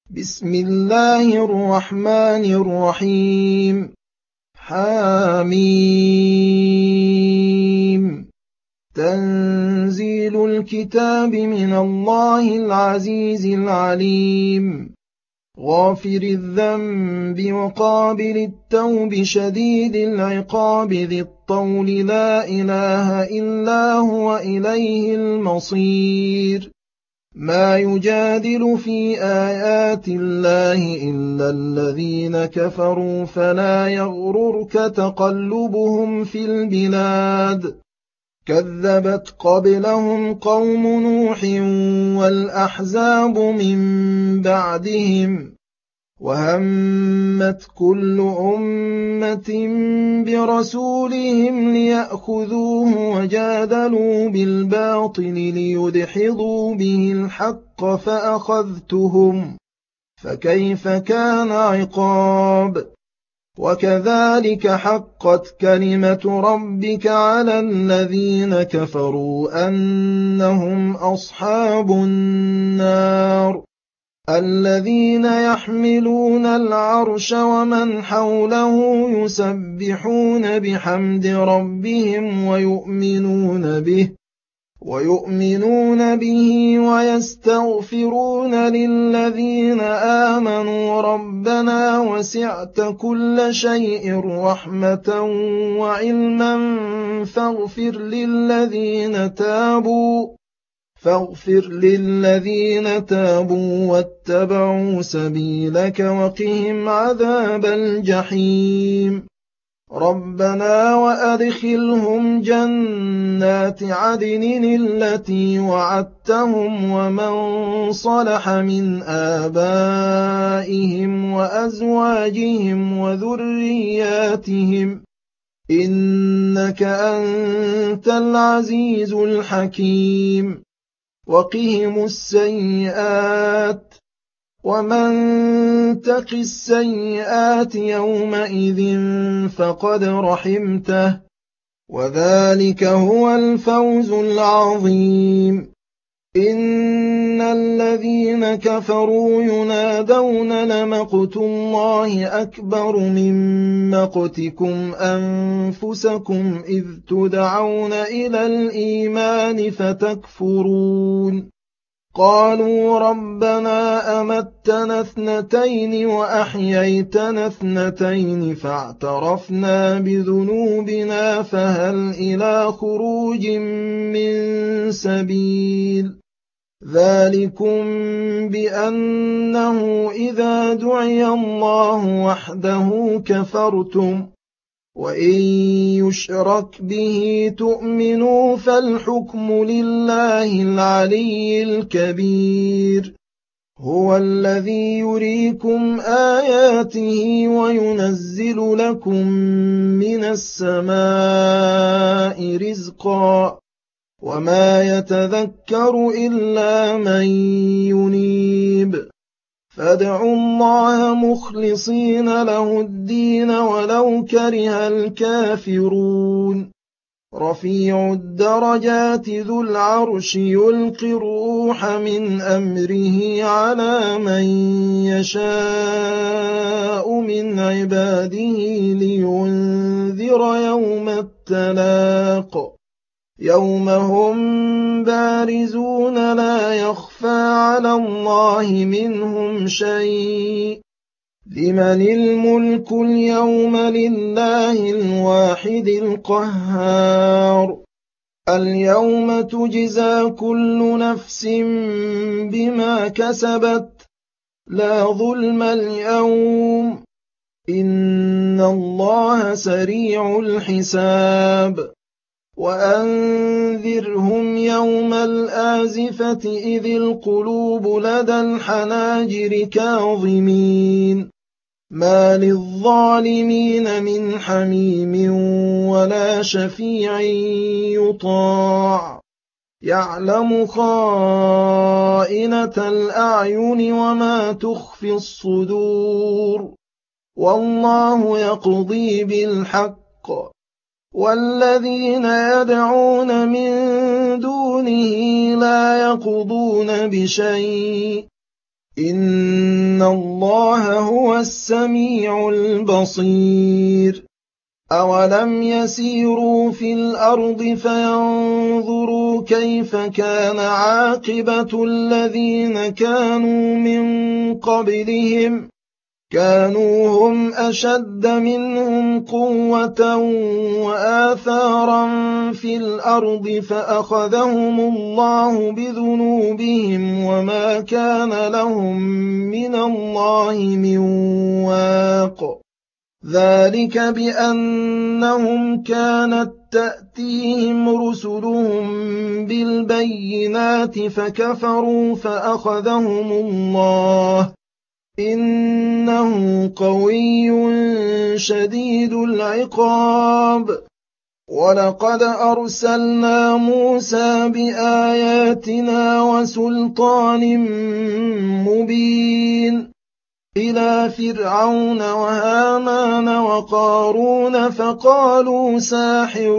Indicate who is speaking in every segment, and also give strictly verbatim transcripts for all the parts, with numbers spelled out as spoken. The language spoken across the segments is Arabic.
Speaker 1: بسم الله الرحمن الرحيم. حاميم. تنزيل الكتاب من الله العزيز العليم. غافر الذنب وقابل التوب شديد العقاب ذي الطول لا إله إلا هو إليه المصير. ما يجادل في آيات الله إلا الذين كفروا فلا يغررك تقلبهم في البلاد. كذبت قبلهم قوم نوح والأحزاب من بعدهم وهمت كل أمة برسولهم ليأخذوه وجادلوا بالباطل ليدحضوا به الحق فأخذتهم فكيف كان عقاب. وكذلك حقت كلمة ربك على الذين كفروا أنهم أصحاب النار. الذين يحملون العرش ومن حوله يسبحون بحمد ربهم ويؤمنون به ويؤمنون به ويستغفرون للذين آمنوا ربنا وسعت كل شيء رحمة وعلما فاغفر للذين تابوا فاغفر للذين تابوا واتبعوا سبيلك وقهم عذاب الجحيم. ربنا وأدخلهم جنات عدن التي وعدتهم ومن صلح من آبائهم وأزواجهم وذرياتهم إنك أنت العزيز الحكيم. وقهم السيئات ومن تق السيئات يومئذ فقد رحمته وذلك هو الفوز العظيم. إن الذين كفروا ينادون لمقت الله أكبر من مقتكم أنفسكم إذ تدعون إلى الإيمان فتكفرون. قالوا ربنا أمتنا اثنتين وأحييتنا اثنتين فاعترفنا بذنوبنا فهل إلى خروج من سبيل. ذلكم بأنه إذا دعي الله وحده كفرتم وإن يشرك به تؤمنوا فالحكم لله العلي الكبير. هو الذي يريكم آياته وينزل لكم من السماء رزقا وما يتذكر إلا من ينيب. فادعوا الله مخلصين له الدين ولو كره الكافرون. رفيع الدرجات ذو العرش يلقي الروح من أمره على من يشاء من عباده لينذر يوم التلاق يوم هم بارزون لا يخفى على الله منهم شيء. لمن الملك اليوم لله الواحد القهار. اليوم تجزى كل نفس بما كسبت لا ظلم اليوم إن الله سريع الحساب. وأنذرهم يوم الآزفة إذ القلوب لدى الحناجر كاظمين ما للظالمين من حميم ولا شفيع يطاع. يعلم خائنة الأعين وما تخفي الصدور والله يقضي بالحق والذين يدعون من دونه لا يقضون بشيء إن إِنَّ اللَّهَ هُوَ السَّمِيعُ الْبَصِيرُ أَوَلَمْ يَسِيرُوا فِي الْأَرْضِ فَيَنظُرُوا كَيْفَ كَانَ عَاقِبَةُ الَّذِينَ كَانُوا مِن قَبْلِهِمْ كَانُوا هُمْ أَشَدَّ مِنْهُمْ قُوَّةً وَآثَارًا فِي الْأَرْضِ فَأَخَذَهُمُ اللَّهُ بِذُنُوبِهِمْ وَمَا كَانَ لَهُم مِّنَ اللَّهِ مِن وَاقٍ ذَلِكَ بِأَنَّهُمْ كَانَتْ تَأْتِيهِمْ رُسُلُهُم بِالْبَيِّنَاتِ فَكَفَرُوا فَأَخَذَهُمُ اللَّهُ إِنَّهُ قَوِيٌّ شَدِيدُ الْعِقَابِ وَلَقَدْ أَرْسَلْنَا مُوسَىٰ بِآيَاتِنَا وَسُلْطَانٍ مُّبِينٍ إِلَىٰ فِرْعَوْنَ وَهَامَانَ وَقَارُونَ فَقَالُوا سَاحِرٌ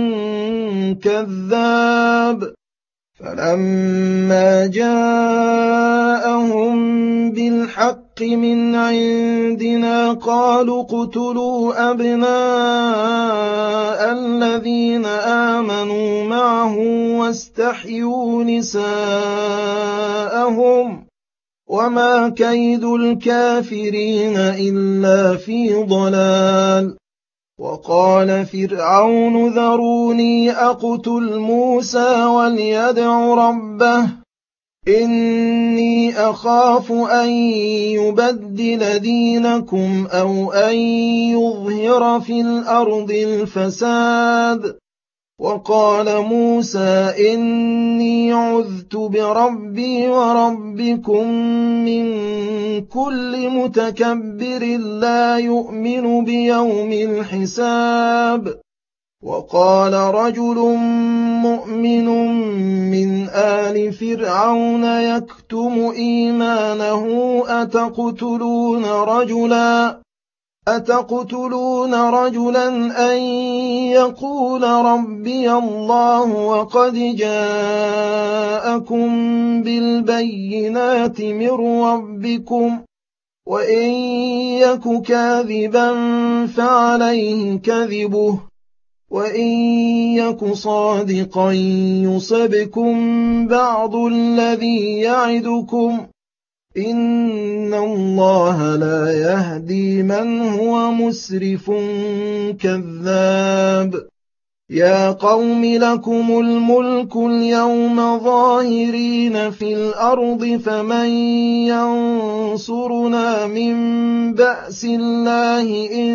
Speaker 1: كَذَّابٌ فَلَمَّا جَاءَهُم بِالْحَقِّ مِنْ عِندِنَا قَالُوا اقْتُلُوا أَبْنَاءَ الَّذِينَ آمَنُوا مَعَهُ وَاسْتَحْيُوا نِسَاءَهُمْ وَمَا كَيْدُ الْكَافِرِينَ إِلَّا فِي ضَلَالٍ وَقَالَ فِرْعَوْنُ ذَرُونِي أَقْتُلْ مُوسَىٰ وَلْيَدْعُ رَبَّهُ إِنِّي أَخَافُ أَن يُبَدِّلَ دِينَكُمْ أَوْ أَن يُظْهِرَ فِي الْأَرْضِ الْفَسَادَ وَقَالَ مُوسَىٰ إِنِّي عُذْتُ بِرَبِّي وَرَبِّكُم مِّن كُلِّ مُتَكَبِّرٍ لَّا يُؤْمِنُ بِيَوْمِ الْحِسَابِ وَقَالَ رَجُلٌ مُّؤْمِنٌ مِّنْ آلِ فِرْعَوْنَ يَكْتُمُ إِيمَانَهُ أَتَقْتُلُونَ رَجُلًا أَتَقْتُلُونَ رَجُلًا أَن يَقُولَ رَبِّيَ اللَّهُ وَقَدْ جَاءَكُم بِالْبَيِّنَاتِ مِن رَّبِّكُمْ وَإِن يَكُ كَاذِبًا فَعَلَيْهِ كَذِبُهُ وَإِن يَكُ صَادِقًا يُصِبْكُم بَعْضُ الَّذِي يَعِدُكُمْ ۖ إِنَّ اللَّهَ لَا يَهْدِي مَنْ هُوَ مُسْرِفٌ كَذَّابٌ يَا قَوْمِ لَكُمُ الْمُلْكُ الْيَوْمَ ظَاهِرِينَ فِي الْأَرْضِ فَمَن يَنصُرُنَا مِن بَأْسِ اللَّهِ إِن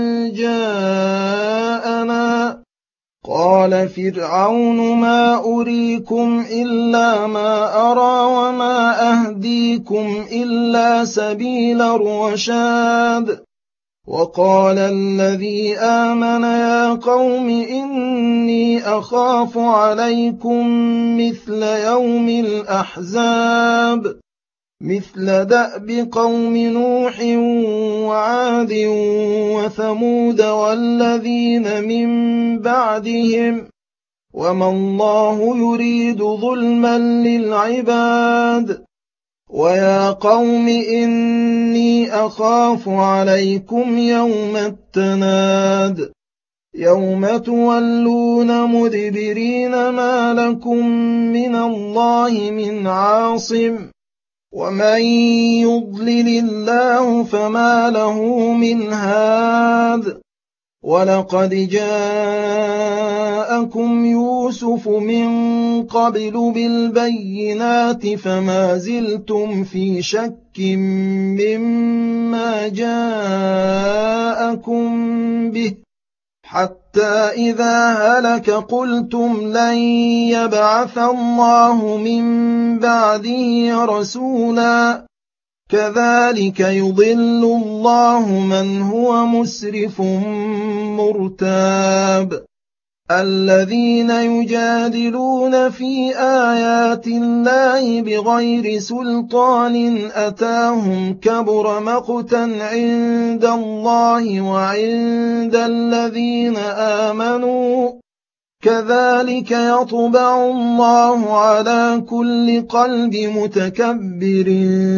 Speaker 1: جَاءَنَا قَالَ فِرْعَوْنُ مَا أُرِيكُمْ إِلَّا مَا أَرَىٰ وَمَا أَهْدِيكُمْ إِلَّا مَسَابِيلَ الرَّشَادِ وَقَالَ الَّذِي آمَنَ يَا قَوْمِ إِنِّي أَخَافُ عَلَيْكُم مِّثْلَ يَوْمِ الْأَحْزَابِ مِثْلَ دَأْبِ قَوْمِ نُوحٍ وَعَادٍ وَثَمُودَ وَالَّذِينَ مِن بَعْدِهِمْ وَمَا اللَّهُ يُرِيدُ ظُلْمًا لِّلْعِبَادِ وَيَا قَوْمِ إِنِّي أَخَافُ عَلَيْكُمْ يَوْمَ التَّنَادِ يَوْمَ تُوَلُّونَ مُدْبِرِينَ مَا لَكُم مِّنَ اللَّهِ مِنْ عَاصِمٍ وَمَن يُضْلِلِ اللَّهُ فَمَا لَهُ مِنْ هَادٍ وَلَقَدْ جَاءَكُمْ يُوسُفُ مِن قَبْلُ بِالْبَيِّنَاتِ فَمَا زِلْتُمْ فِي شَكٍّ مِّمَّا جَاءَكُم بِهِ حَتَّىٰ إِذَا هَلَكَ قُلْتُمْ لَن يَبْعَثَ اللَّهُ مِن بَعْدِهِ رَسُولًا كَذَٰلِكَ يُضِلُّ اللَّهُ مَنْ هُوَ مُسْرِفٌ مُّرْتَابٌ الَّذِينَ يُجَادِلُونَ فِي آيَاتِ اللَّهِ بِغَيْرِ سُلْطَانٍ أَتَاهُمْ كَبُرَ مَقْتًا عِندَ اللَّهِ وَعِندَ الَّذِينَ آمَنُوا كذلك يطبع الله على كل قلب متكبر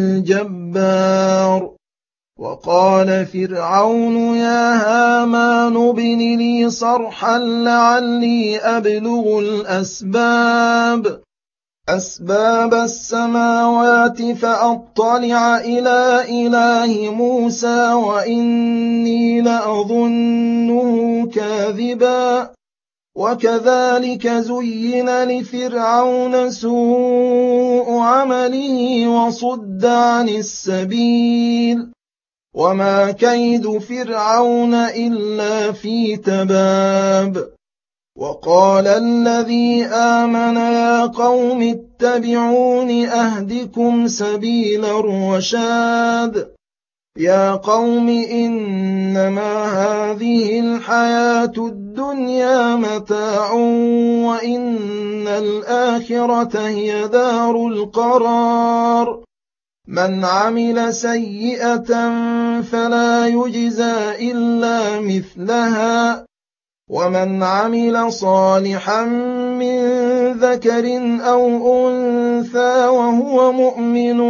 Speaker 1: جبار وقال فرعون يا هامان ابن لي صرحا لعلي أبلغ الأسباب أسباب السماوات فأطلع إلى إله موسى وإني لأظنه كاذبا وكذلك زين لفرعون سوء عمله وصد عن السبيل وما كيد فرعون إلا في تباب وقال الذي آمن يا قوم اتبعون أهدكم سبيل الرشاد يا قوم إنما هذه الحياة الدنيا متاع وإن الآخرة هي دار القرار من عمل سيئة فلا يجزى إلا مثلها ومن عمل صالحا من ذكر أو أنثى وهو مؤمن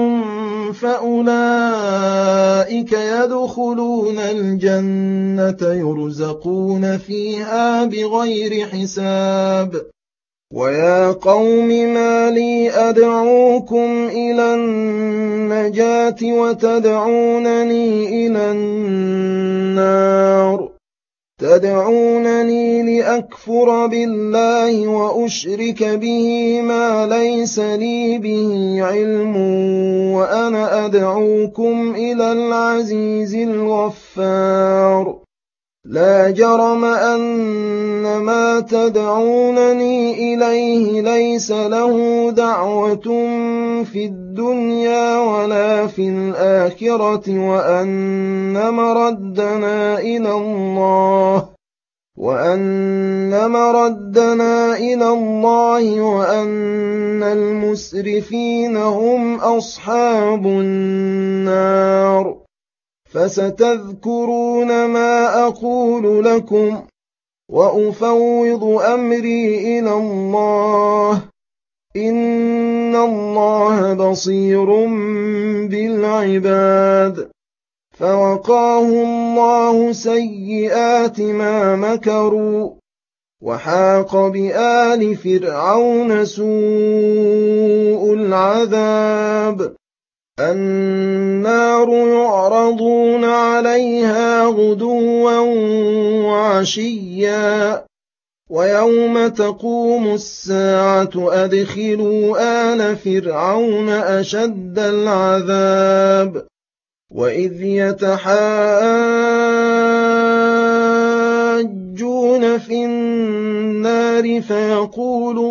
Speaker 1: فأولئك يدخلون الجنة يرزقون فيها بغير حساب ويا قوم ما لي أدعوكم إلى النجاة وتدعونني إلى النار تدعونني لأكفر بالله وأشرك به ما ليس لي به علم وأنا أدعوكم إلى العزيز الغفار لا جرم أن ما تدعونني إليه ليس له دعوة في الدنيا ولا في الآخرة وأن مردنا إلى الله وأن مردنا إلى الله وأن المسرفين هم أصحاب النار فستذكرون ما أقول لكم وأفوض أمري إلى الله إن الله بصير بالعباد فوقاه الله سيئات ما مكروا وحاق بآل فرعون سوء العذاب النار يعرضون عليها غدوا وعشيا ويوم تقوم الساعة أدخلوا آل فرعون أشد العذاب وإذ يتحاجون في النار فيقول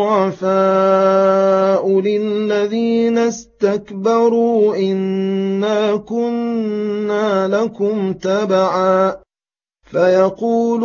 Speaker 1: الضعفاء للذين استكبروا إنا كنا لكم تبعا فيقول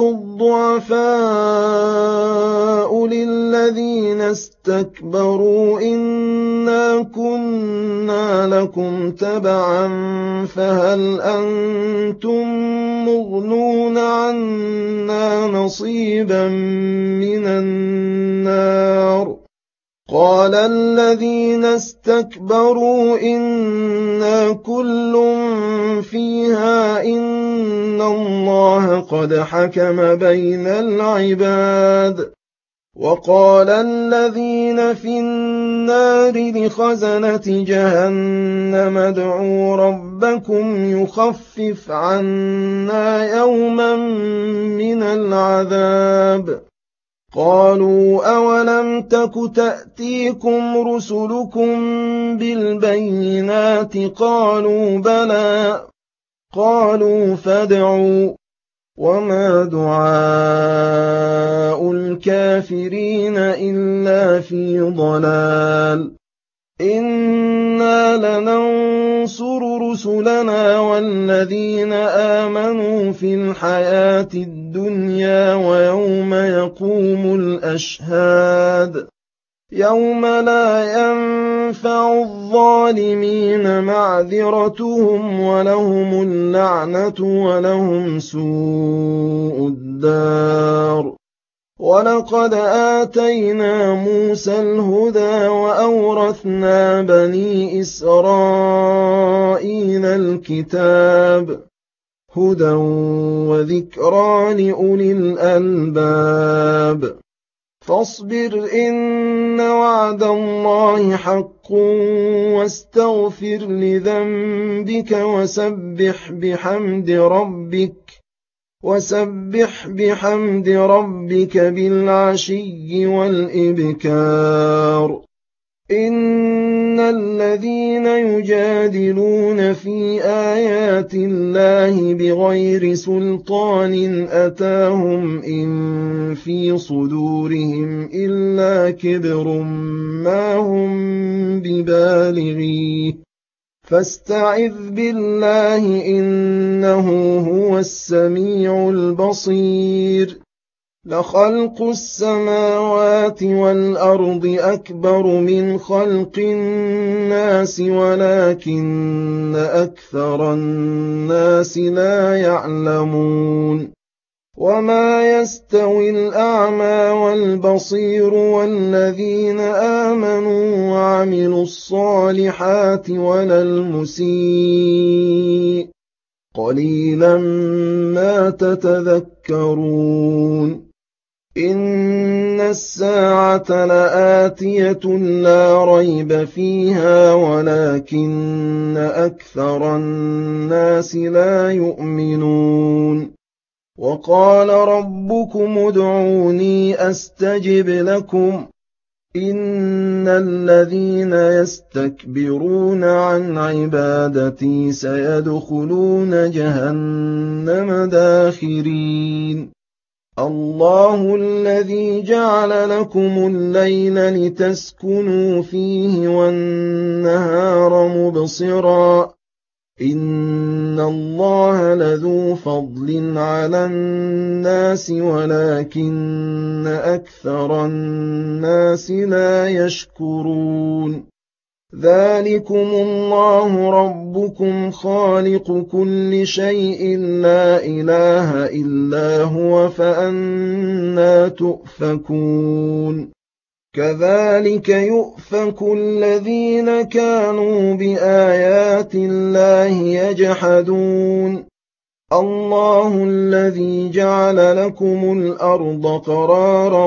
Speaker 1: الضعفاء للذين استكبروا إنا كنا لكم تبعا فهل أنتم مغنون عنا نصيبا من النار قال الذين استكبروا إنا كل فيها إن الله قد حكم بين العباد وقال الذين في النار لخزنة جهنم ادعوا ربكم يخفف عنا يوما من العذاب قالوا أولم تك تأتيكم رسلكم بالبينات قالوا بلى قالوا فادعوا وما دعاء الكافرين إلا في ضلال إنا لننصر رسلنا والذين آمنوا في الحياة الدنيا ويوم يقوم الأشهاد يوم لا ينفع الظالمين معذرتهم ولهم اللعنة ولهم سوء الدار وَلَقَدْ آتَيْنَا مُوسَى الْهُدَىٰ وَأَوْرَثْنَا بَنِي إِسْرَائِيلَ الْكِتَابَ هُدًى وَذِكْرَىٰ لِأُولِي الْأَلْبَابِ فاصبر إن وعد الله حق واستغفر لذنبك وسبح بحمد ربك وسبح بحمد ربك بالعشي والإبكار إن الذين يجادلون في آيات الله بغير سلطان أتاهم إن في صدورهم إلا كبر ما هم ببالغيه فاستعذ بالله إنه هو السميع البصير لخلق السماوات والأرض أكبر من خلق الناس ولكن أكثر الناس لا يعلمون وما يستوي الأعمى والبصير والذين آمنوا وعملوا الصالحات ولا المسيء قليلا ما تتذكرون إن الساعة لآتية لا ريب فيها ولكن أكثر الناس لا يؤمنون وقال ربكم ادعوني أستجب لكم إن الذين يستكبرون عن عبادتي سيدخلون جهنم داخرين الله الذي جعل لكم الليل لتسكنوا فيه والنهار مبصرا إن الله لذو فضل على الناس ولكن أكثر الناس لا يشكرون ذلكم الله ربكم خالق كل شيء لا إله إلا هو فأنى تؤفكون كذلك يؤفك الذين كانوا بآيات الله يجحدون الله الذي جعل لكم الأرض قرارا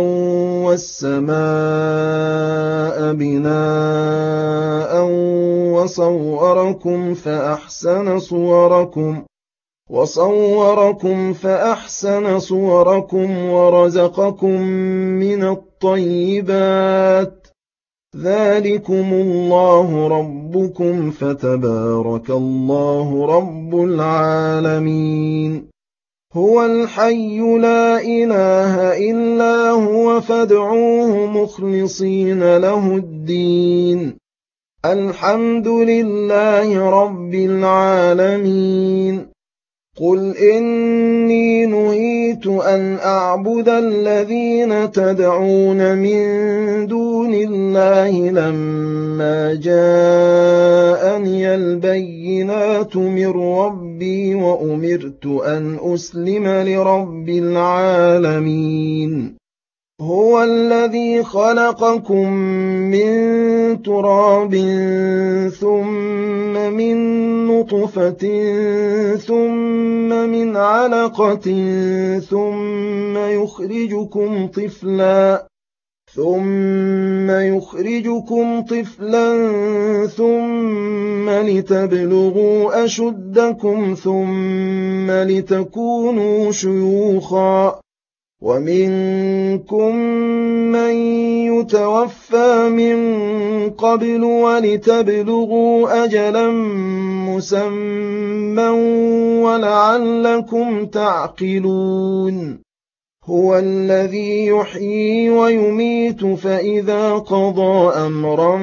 Speaker 1: والسماء بناء وصوركم فأحسن صوركم وصوركم فأحسن صوركم ورزقكم من الطيبات ذلكم الله ربكم فتبارك الله رب العالمين هو الحي لا إله إلا هو فادعوه مخلصين له الدين الحمد لله رب العالمين قل إني نهيت أن أعبد الذين تدعون من دون الله لما جاءني البينات من ربي وأمرت أن أسلم لرب العالمين هو الذي خلقكم من تراب ثم من نطفة ثم من علقة ثم يخرجكم طفلا ثم يخرجكم طفلا ثم لتبلغوا أشدكم ثم لتكونوا شيوخا ومنكم من يتوفى من قبل ولتبلغوا أجلا مسمى ولعلكم تعقلون هو الذي يحيي ويميت فإذا قضى أمرا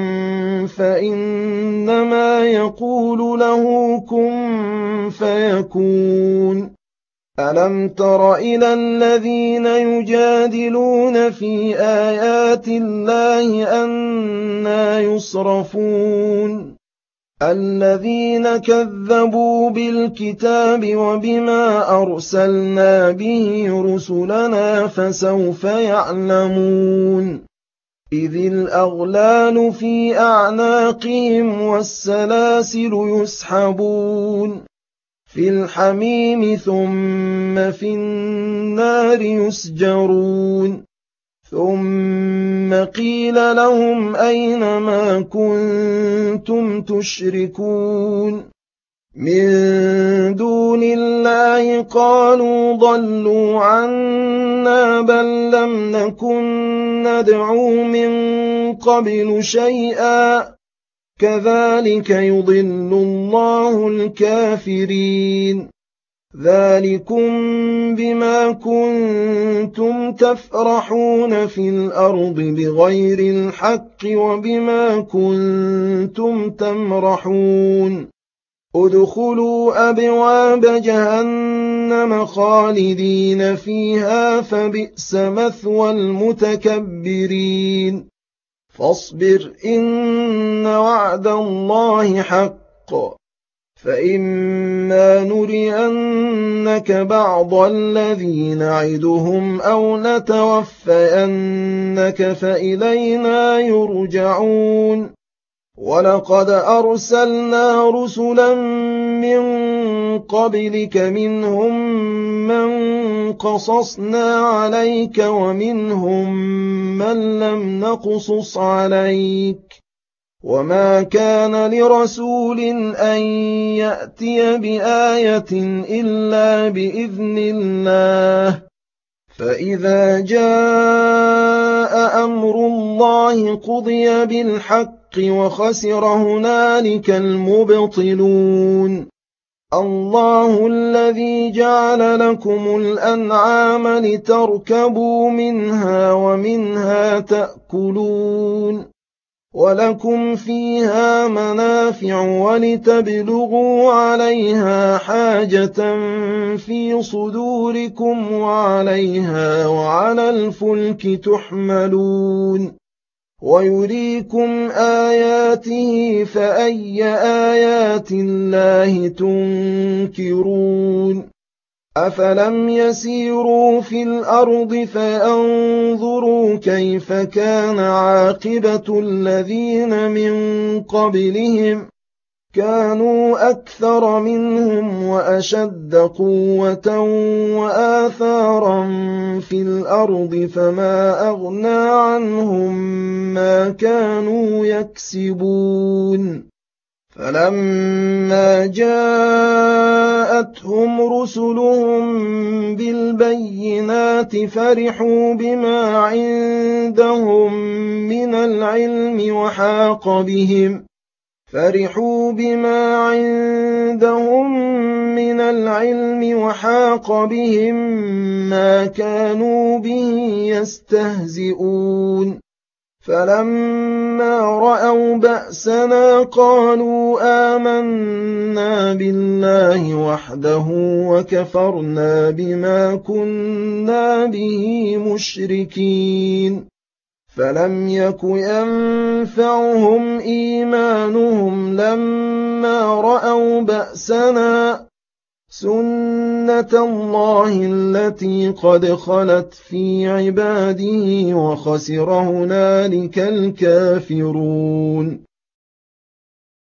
Speaker 1: فإنما يقول له كن فيكون ألم تر إلى الذين يجادلون في آيات الله أنى يصرفون الذين كذبوا بالكتاب وبما أرسلنا به رسلنا فسوف يعلمون إذ الأغلال في أعناقهم والسلاسل يسحبون في الحميم ثم في النار يسجرون ثم قيل لهم أين ما كنتم تشركون من دون الله قالوا ضلوا عنا بل لم نكن ندعو من قبل شيئا كذلك يضل الله الكافرين ذلكم بما كنتم تفرحون في الأرض بغير الحق وبما كنتم تمرحون ادخلوا أبواب جهنم خالدين فيها فبئس مثوى المتكبرين فاصبر إن وعد الله حق فإما نرينك بعض الذي نعدهم أو نتوفينك فإلينا يرجعون ولقد أرسلنا رسلا من قبلك منهم من قصصنا عليك ومنهم من لم نقصص عليك وما كان لرسول أن يأتي بآية إلا بإذن الله فإذا جاء أمر الله قضي بالحق وخسر هنالك المبطلون الله الذي جعل لكم الأنعام لتركبوا منها ومنها تأكلون ولكم فيها منافع ولتبلغوا عليها حاجة في صدوركم وعليها وعلى الفلك تحملون ويريكم آياته فأي آيات الله تنكرون أفلم يسيروا في الأرض فينظروا كيف كان عاقبة الذين من قبلهم كانوا أكثر منهم وأشد قوة وآثارا في الأرض فما أغنى عنهم ما كانوا يكسبون فلما جاءتهم رسلهم بالبينات فرحوا بما عندهم من العلم وحاق بهم فرحوا بما عندهم من العلم وحاق بهم ما كانوا به يستهزئون فلما رأوا بأسنا قالوا آمنا بالله وحده وكفرنا بما كنا به مشركين فلم يك ينفعهم إيمانهم لما رأوا بأسنا سنة الله التي قد خلت في عباده وخسر هنالك الكافرون